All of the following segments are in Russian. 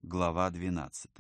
Глава 12.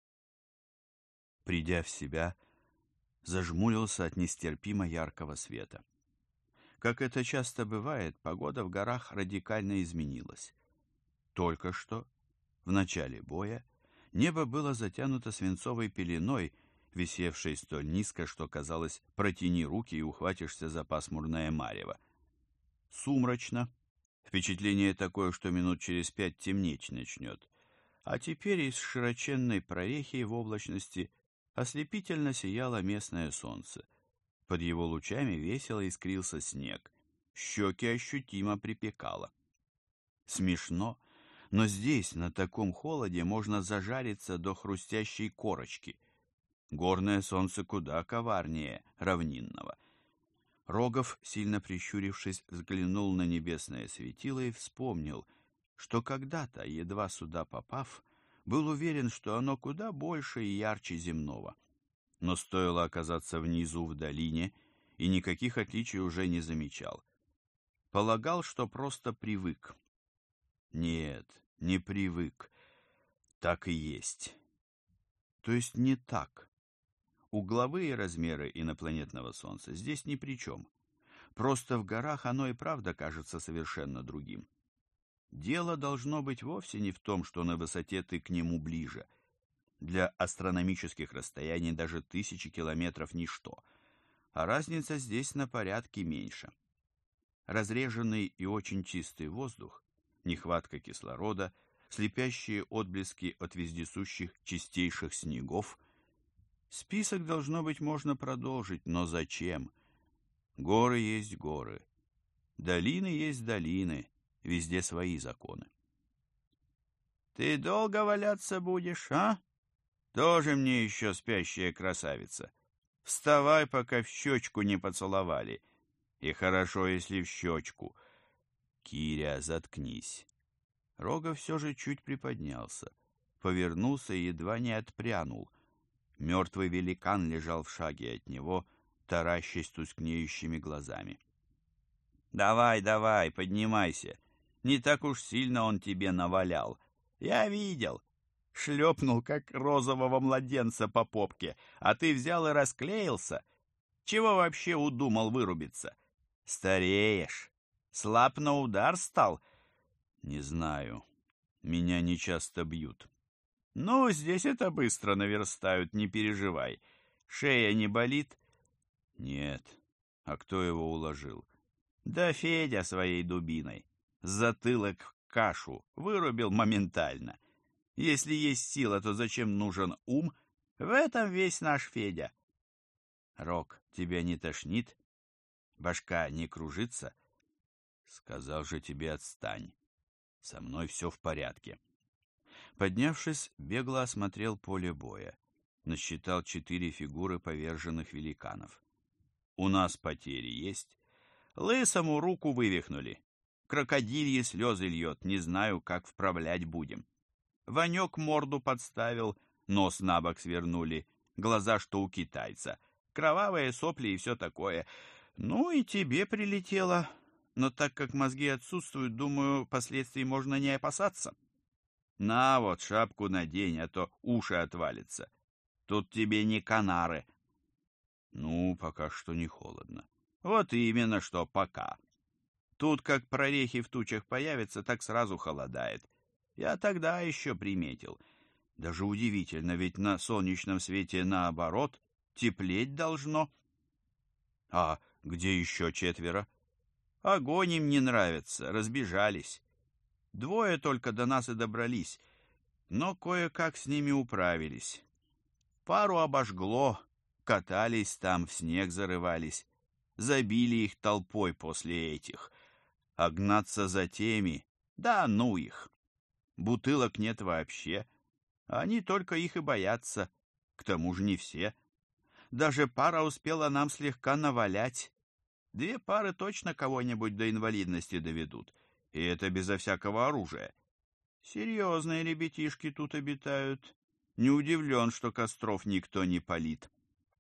Придя в себя, зажмурился от нестерпимо яркого света. Как это часто бывает, погода в горах радикально изменилась. Только что, в начале боя, небо было затянуто свинцовой пеленой, висевшей столь низко, что казалось, протяни руки и ухватишься за пасмурное марево. Сумрачно. Впечатление такое, что минут через 5 темнеть начнет. А теперь из широченной прорехи в облачности ослепительно сияло местное солнце. Под его лучами весело искрился снег. Щеки ощутимо припекало. Смешно, но здесь, на таком холоде, можно зажариться до хрустящей корочки. Горное солнце куда коварнее равнинного. Рогов, сильно прищурившись, взглянул на небесное светило и вспомнил, что когда-то, едва сюда попав, был уверен, что оно куда больше и ярче земного. Но стоило оказаться внизу в долине, и никаких отличий уже не замечал. Полагал, что просто привык. Нет, не привык. Так и есть. То есть не так. Угловые размеры инопланетного Солнца здесь ни при чем. Просто в горах оно и правда кажется совершенно другим. Дело должно быть вовсе не в том, что на высоте ты к нему ближе. Для астрономических расстояний даже 1000 километров ничто, а разница здесь на порядке меньше. Разреженный и очень чистый воздух, нехватка кислорода, слепящие отблески от вездесущих чистейших снегов. Список, должно быть, можно продолжить, но зачем? Горы есть горы, долины есть долины. Везде свои законы. «Ты долго валяться будешь, а? Тоже мне еще спящая красавица. Вставай, пока в щечку не поцеловали. И хорошо, если в щечку. Киря, заткнись». Рогов все же чуть приподнялся, повернулся и едва не отпрянул. Мертвый великан лежал в шаге от него, таращась тускнеющими глазами. «Давай, давай, поднимайся. Не так уж сильно он тебе навалял. Я видел. Шлепнул, как розового младенца по попке, а ты взял и расклеился. Чего вообще удумал вырубиться? Стареешь. Слаб на удар стал? Не знаю. Меня нечасто бьют. Ну, здесь это быстро наверстают, не переживай. Шея не болит? Нет. А кто его уложил? Да Федя своей дубиной. Затылок в кашу вырубил моментально. Если есть сила, то зачем нужен ум? В этом весь наш Федя. Рок, тебя не тошнит? Башка не кружится? Сказал же тебе, отстань. Со мной все в порядке. Поднявшись, бегло осмотрел поле боя. Насчитал 4 фигуры поверженных великанов. У нас потери есть? Лысому руку вывихнули. Крокодильи слезы льет, не знаю, как вправлять будем. Ванек морду подставил, нос на бок свернули, глаза, что у китайца, кровавые сопли и все такое. Ну и тебе прилетело, но так как мозги отсутствуют, думаю, последствий можно не опасаться. На вот, шапку надень, а то уши отвалятся. Тут тебе не Канары. Ну, пока что не холодно. Вот именно, что пока. Тут как прорехи в тучах появятся, так сразу холодает. Я тогда еще приметил. Даже удивительно, ведь на солнечном свете наоборот, теплеть должно. А где еще 4? Огонь им не нравится, разбежались. 2 только до нас и добрались, но кое-как с ними управились. Пару обожгло, катались там, в снег зарывались. Забили их толпой после этих. А гнаться за теми, да ну их. Бутылок нет вообще. Они только их и боятся. К тому же не все. Даже пара успела нам слегка навалять. 2 пары точно кого-нибудь до инвалидности доведут. И это безо всякого оружия. Серьезные ребятишки тут обитают. Не удивлен, что костров никто не палит.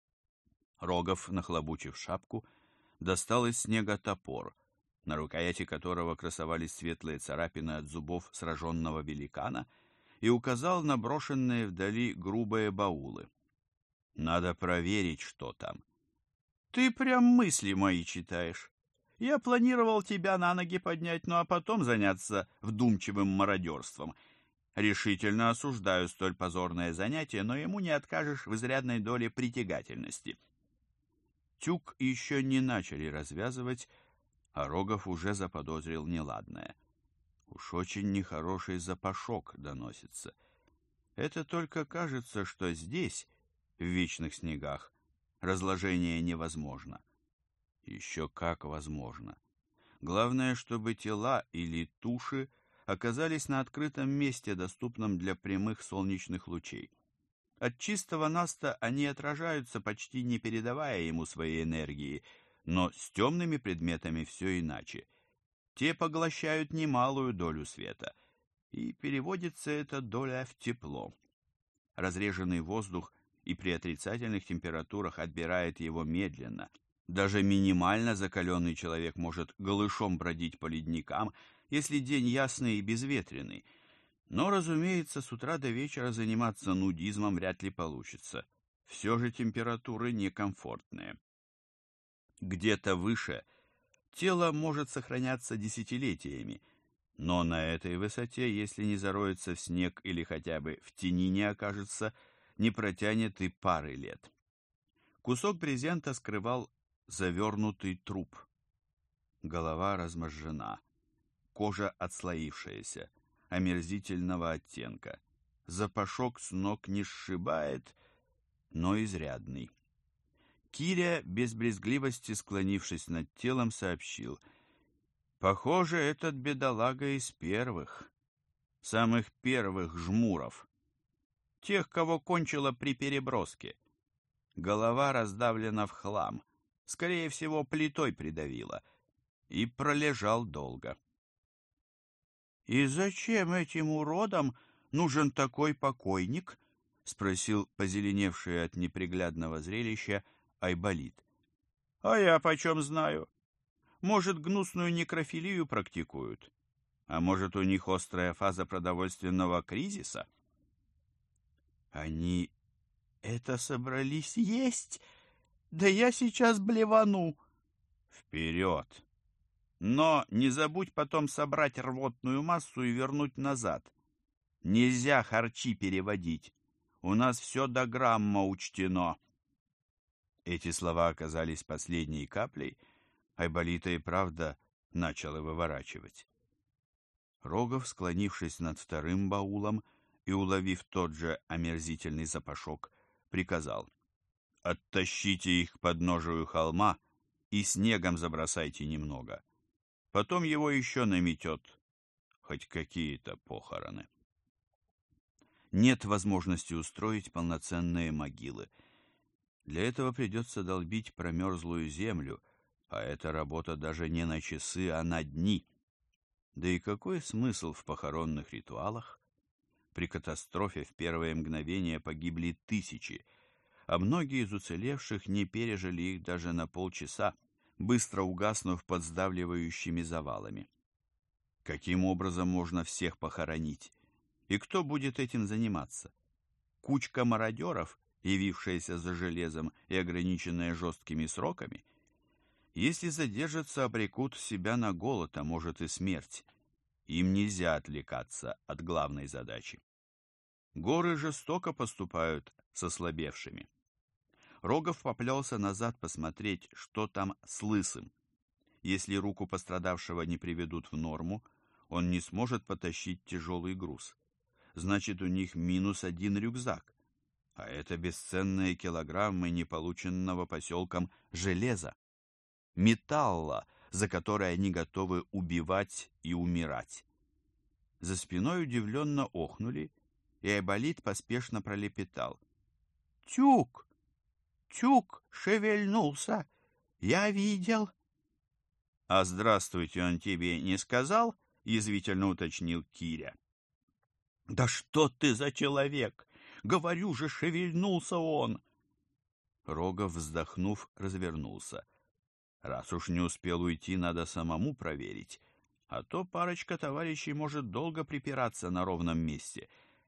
Рогов, нахлобучив шапку, достал из снега топор, на рукояти которого красовались светлые царапины от зубов сраженного великана, и указал на брошенные вдали грубые баулы. «Надо проверить, что там». «Ты прям мысли мои читаешь. Я планировал тебя на ноги поднять, ну а потом заняться вдумчивым мародерством. Решительно осуждаю столь позорное занятие, но ему не откажешь в изрядной доле притягательности». Тюк еще не начали развязывать, а Рогов уже заподозрил неладное. Уж очень нехороший запашок доносится. Это только кажется, что здесь, в вечных снегах, разложение невозможно. Еще как возможно. Главное, чтобы тела или туши оказались на открытом месте, доступном для прямых солнечных лучей. От чистого наста они отражаются, почти не передавая ему своей энергии, но с темными предметами все иначе. Те поглощают немалую долю света, и переводится эта доля в тепло. Разреженный воздух и при отрицательных температурах отбирает его медленно. Даже минимально закаленный человек может голышом бродить по ледникам, если день ясный и безветренный. Но, разумеется, с утра до вечера заниматься нудизмом вряд ли получится. Все же температуры некомфортные. Где-то выше тело может сохраняться десятилетиями, но на этой высоте, если не зароется в снег или хотя бы в тени не окажется, не протянет и пары лет. Кусок брезента скрывал завернутый труп. Голова разможжена, кожа отслоившаяся, омерзительного оттенка. Запашок с ног не сшибает, но изрядный. Киря, без брезгливости склонившись над телом, сообщил: «Похоже, этот бедолага из первых, самых первых жмуров, тех, кого кончило при переброске. Голова раздавлена в хлам, скорее всего, плитой придавила, и пролежал долго». «И зачем этим уродам нужен такой покойник?» — спросил позеленевший от неприглядного зрелища Айболит. «А я почем знаю? Может, гнусную некрофилию практикуют? А может, у них острая фаза продовольственного кризиса?» «Они это собрались есть? Да я сейчас блевану!» «Вперед! Но не забудь потом собрать рвотную массу и вернуть назад. Нельзя харчи переводить. У нас все до грамма учтено». Эти слова оказались последней каплей, Айболита и правда начала выворачивать. Рогов, склонившись над вторым баулом и уловив тот же омерзительный запашок, приказал: «Оттащите их к подножию холма и снегом забросайте немного. Потом его еще наметет хоть какие-то похороны». Нет возможности устроить полноценные могилы. Для этого придется долбить промерзлую землю, а эта работа даже не на часы, а на дни. Да и какой смысл в похоронных ритуалах? При катастрофе в первые мгновения погибли тысячи, а многие из уцелевших не пережили их даже на полчаса, быстро угаснув под сдавливающими завалами. Каким образом можно всех похоронить? И кто будет этим заниматься? Кучка мародеров, явившаяся за железом и ограниченная жесткими сроками? Если задержатся, обрекут себя на голод, а может и смерть. Им нельзя отвлекаться от главной задачи. Горы жестоко поступают с ослабевшими. Рогов поплелся назад посмотреть, что там с Лысым. Если руку пострадавшего не приведут в норму, он не сможет потащить тяжелый груз. Значит, у них -1 рюкзак, а это бесценные килограммы неполученного поселком железа, металла, за который они готовы убивать и умирать. За спиной удивленно охнули, и Айболит поспешно пролепетал: «Тюк! Тюк шевельнулся! Я видел!» «А здравствуйте он тебе не сказал?» — язвительно уточнил Киря. «Да что ты за человек! Говорю же, шевельнулся он!» Рогов, вздохнув, развернулся. Раз уж не успел уйти, надо самому проверить, а то парочка товарищей может долго припираться на ровном месте.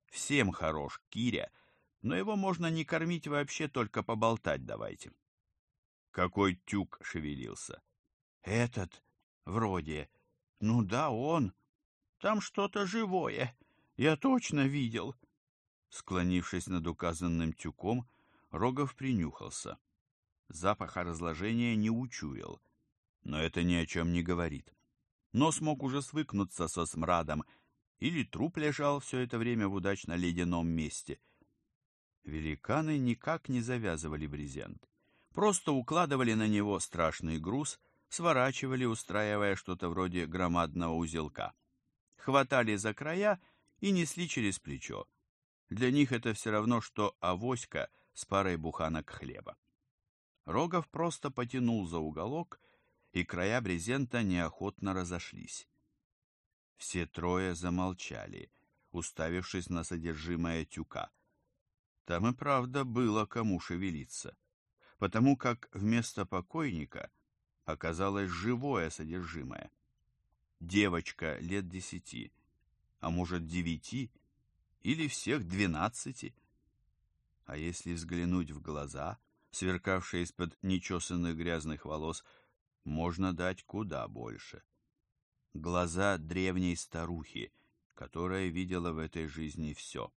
Всем хорош Киря, но его можно не кормить вообще, только поболтать давайте. Какой тюк шевелился? Этот, вроде. Ну да, он. Там что-то живое. Я точно видел. Склонившись над указанным тюком, Рогов принюхался. Запаха разложения не учуял, но это ни о чем не говорит. Нос мог уже свыкнуться со смрадом, или труп лежал все это время в удачно ледяном месте. Великаны никак не завязывали брезент. Просто укладывали на него страшный груз, сворачивали, устраивая что-то вроде громадного узелка. Хватали за края и несли через плечо. Для них это все равно, что авоська с парой буханок хлеба. Рогов просто потянул за уголок, и края брезента неохотно разошлись. Все трое замолчали, уставившись на содержимое тюка. Там и правда было кому шевелиться, потому как вместо покойника оказалось живое содержимое. Девочка лет 10, а может 9, или всех 12. А если взглянуть в глаза, сверкавшие из-под нечесанных грязных волос, можно дать куда больше. Глаза древней старухи, которая видела в этой жизни все.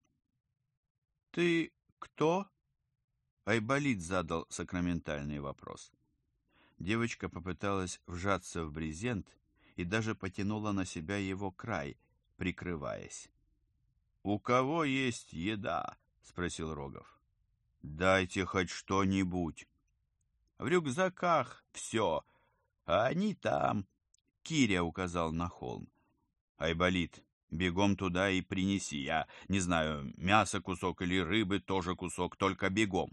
«Ты кто?» Айболит задал сакраментальный вопрос. Девочка попыталась вжаться в брезент и даже потянула на себя его край, прикрываясь. «У кого есть еда?» — спросил Рогов. «Дайте хоть что-нибудь». «В рюкзаках все, а они там», — Киря указал на холм. «Айболит, бегом туда и принеси. Я не знаю, мясо кусок или рыбы тоже кусок, только бегом».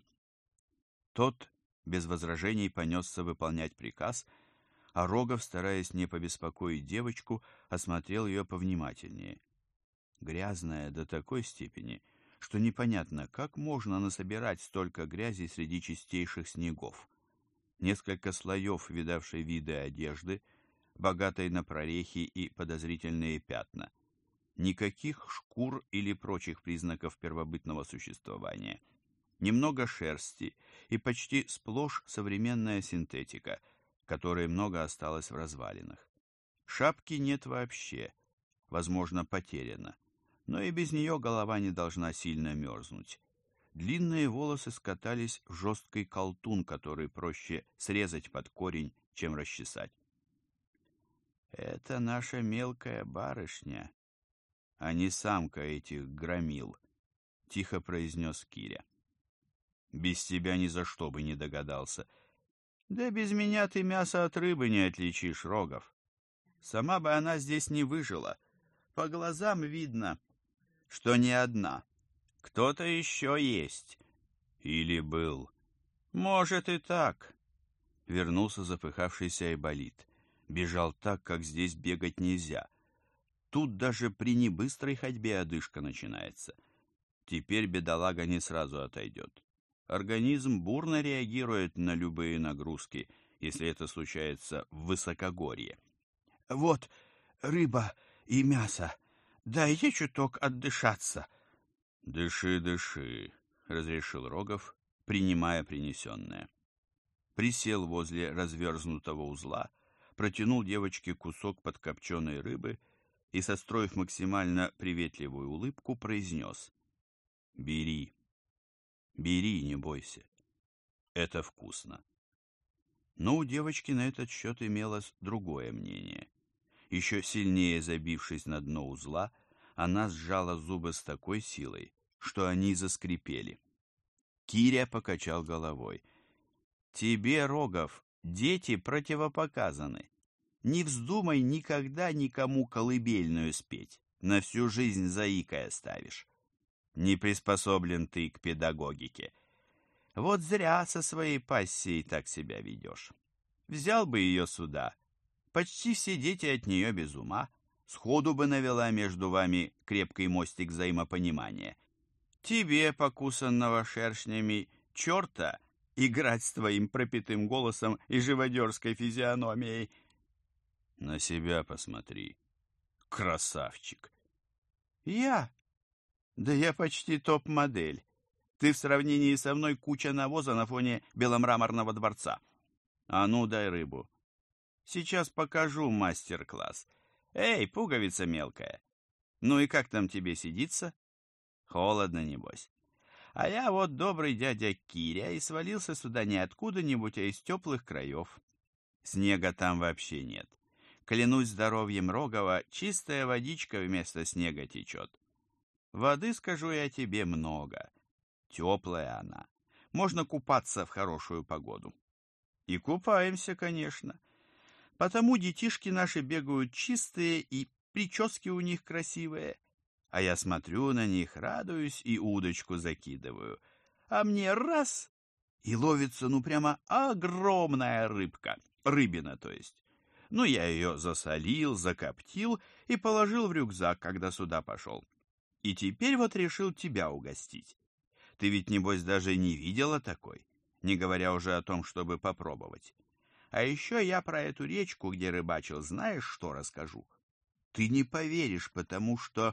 Тот без возражений понесся выполнять приказ, а Рогов, стараясь не побеспокоить девочку, осмотрел ее повнимательнее. Грязная до такой степени, что непонятно, как можно насобирать столько грязи среди чистейших снегов. Несколько слоев видавшей виды одежды, богатой на прорехи и подозрительные пятна. Никаких шкур или прочих признаков первобытного существования. Немного шерсти и почти сплошь современная синтетика, которой много осталось в развалинах. Шапки нет вообще, возможно, потеряна, но и без нее голова не должна сильно мерзнуть. Длинные волосы скатались в жесткий колтун, который проще срезать под корень, чем расчесать. «Это наша мелкая барышня, а не самка этих громил», — тихо произнес Киря. «Без тебя ни за что бы не догадался». «Да без меня ты мясо от рыбы не отличишь, Рогов. Сама бы она здесь не выжила. По глазам видно, что не одна. Кто-то еще есть. Или был. Может и так». Вернулся запыхавшийся Айболит. Бежал так, как здесь бегать нельзя. Тут даже при небыстрой ходьбе одышка начинается. Теперь бедолага не сразу отойдет. Организм бурно реагирует на любые нагрузки, если это случается в высокогорье. «Вот рыба и мясо. Дайте чуток отдышаться». «Дыши, дыши», — разрешил Рогов, принимая принесенное. Присел возле разверзнутого узла, протянул девочке кусок подкопченой рыбы и, состроив максимально приветливую улыбку, произнес: «Бери, бери, не бойся, это вкусно». Но у девочки на этот счет имелось другое мнение. Еще сильнее забившись на дно узла, она сжала зубы с такой силой, что они заскрипели. Киря покачал головой. «Тебе, Рогов, дети противопоказаны. Не вздумай никогда никому колыбельную спеть, на всю жизнь заикой оставишь. Не приспособлен ты к педагогике. Вот зря со своей пассией так себя ведешь. Взял бы ее сюда, почти все дети от нее без ума, сходу бы навела между вами крепкий мостик взаимопонимания. Тебе, покусанного шершнями, черта, играть с твоим пропитым голосом и живодерской физиономией». «На себя посмотри, красавчик». «Я? Да я почти топ-модель. Ты в сравнении со мной куча навоза на фоне беломраморного дворца. А ну, дай рыбу. Сейчас покажу мастер-класс. Эй, пуговица мелкая. Ну и как там тебе сидится? Холодно, небось. А я вот добрый дядя Киря и свалился сюда не откуда-нибудь, а из теплых краев. Снега там вообще нет. Клянусь здоровьем Рогова, чистая водичка вместо снега течет. Воды, скажу я тебе, много. Теплая она. Можно купаться в хорошую погоду. И купаемся, конечно. Потому детишки наши бегают чистые, и прически у них красивые. А я смотрю на них, радуюсь и удочку закидываю. А мне раз — и ловится, ну, прямо огромная рыбка. Рыбина, то есть. Ну, я ее засолил, закоптил и положил в рюкзак, когда сюда пошел. И теперь вот решил тебя угостить. Ты ведь, небось, даже не видела такой, не говоря уже о том, чтобы попробовать. А еще я про эту речку, где рыбачил, знаешь, что расскажу? Ты не поверишь, потому что...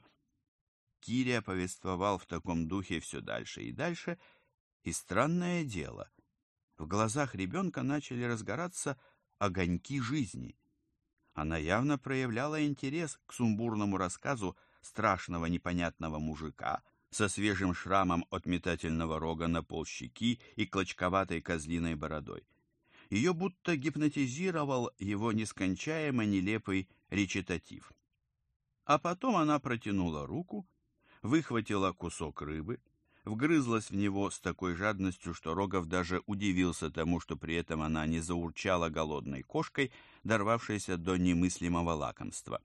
Киря повествовал в таком духе все дальше и дальше, и странное дело, в глазах ребенка начали разгораться огоньки жизни. Она явно проявляла интерес к сумбурному рассказу страшного непонятного мужика со свежим шрамом от метательного рога на полщеки и клочковатой козлиной бородой. Ее будто гипнотизировал его нескончаемо нелепый речитатив. А потом она протянула руку, выхватила кусок рыбы, вгрызлась в него с такой жадностью, что Рогов даже удивился тому, что при этом она не заурчала голодной кошкой, дорвавшейся до немыслимого лакомства.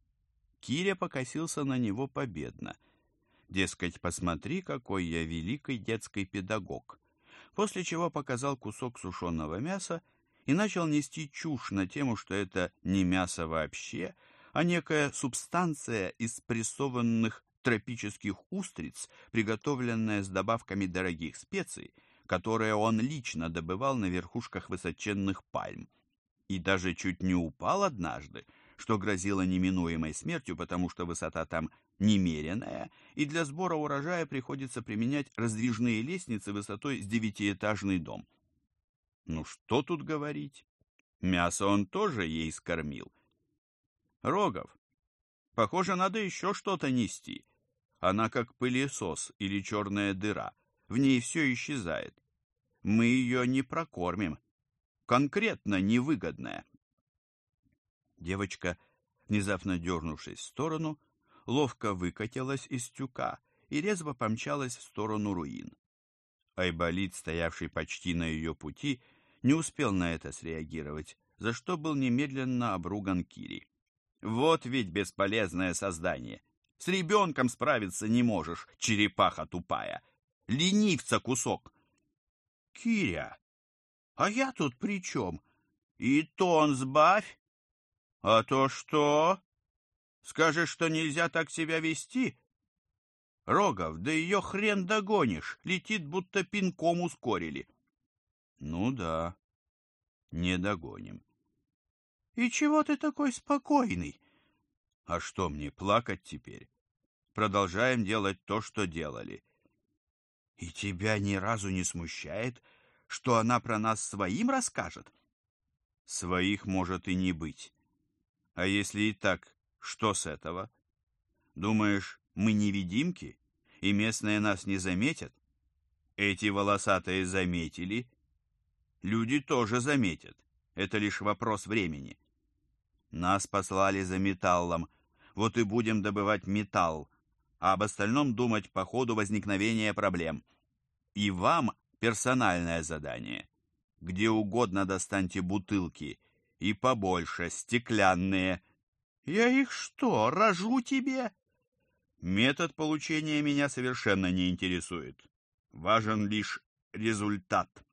Киря покосился на него победно. Дескать, посмотри, какой я великий детский педагог. После чего показал кусок сушеного мяса и начал нести чушь на тему, что это не мясо вообще, а некая субстанция из спрессованных тропических устриц, приготовленная с добавками дорогих специй, которые он лично добывал на верхушках высоченных пальм. И даже чуть не упал однажды, что грозило неминуемой смертью, потому что высота там немеренная, и для сбора урожая приходится применять раздвижные лестницы высотой с 9-этажный дом. Ну что тут говорить? Мясо он тоже ей скормил. Рогов, похоже, надо еще что-то нести. Она как пылесос или черная дыра. В ней все исчезает. Мы ее не прокормим. Конкретно невыгодная. Девочка, внезапно дернувшись в сторону, ловко выкатилась из тюка и резво помчалась в сторону руин. Айболит, стоявший почти на ее пути, не успел на это среагировать, за что был немедленно обруган Кирей. Вот ведь бесполезное создание. С ребенком справиться не можешь, черепаха тупая. Ленивца кусок. Киря, а я тут при чем? И тон сбавь. А то что? Скажешь, что нельзя так себя вести? Рогов, да ее хрен догонишь. Летит, будто пинком ускорили. Ну да, не догоним. И чего ты такой спокойный? А что мне, плакать теперь? Продолжаем делать то, что делали. И тебя ни разу не смущает, что она про нас своим расскажет? Своих может и не быть. А если и так, что с этого? Думаешь, мы невидимки, и местные нас не заметят? Эти волосатые заметили. Люди тоже заметят. Это лишь вопрос времени. Нас послали за металлом. Вот и будем добывать металл, а об остальном думать по ходу возникновения проблем. И вам персональное задание. Где угодно достаньте бутылки, и побольше, стеклянные. Я их что, рожу тебе? Метод получения меня совершенно не интересует. Важен лишь результат.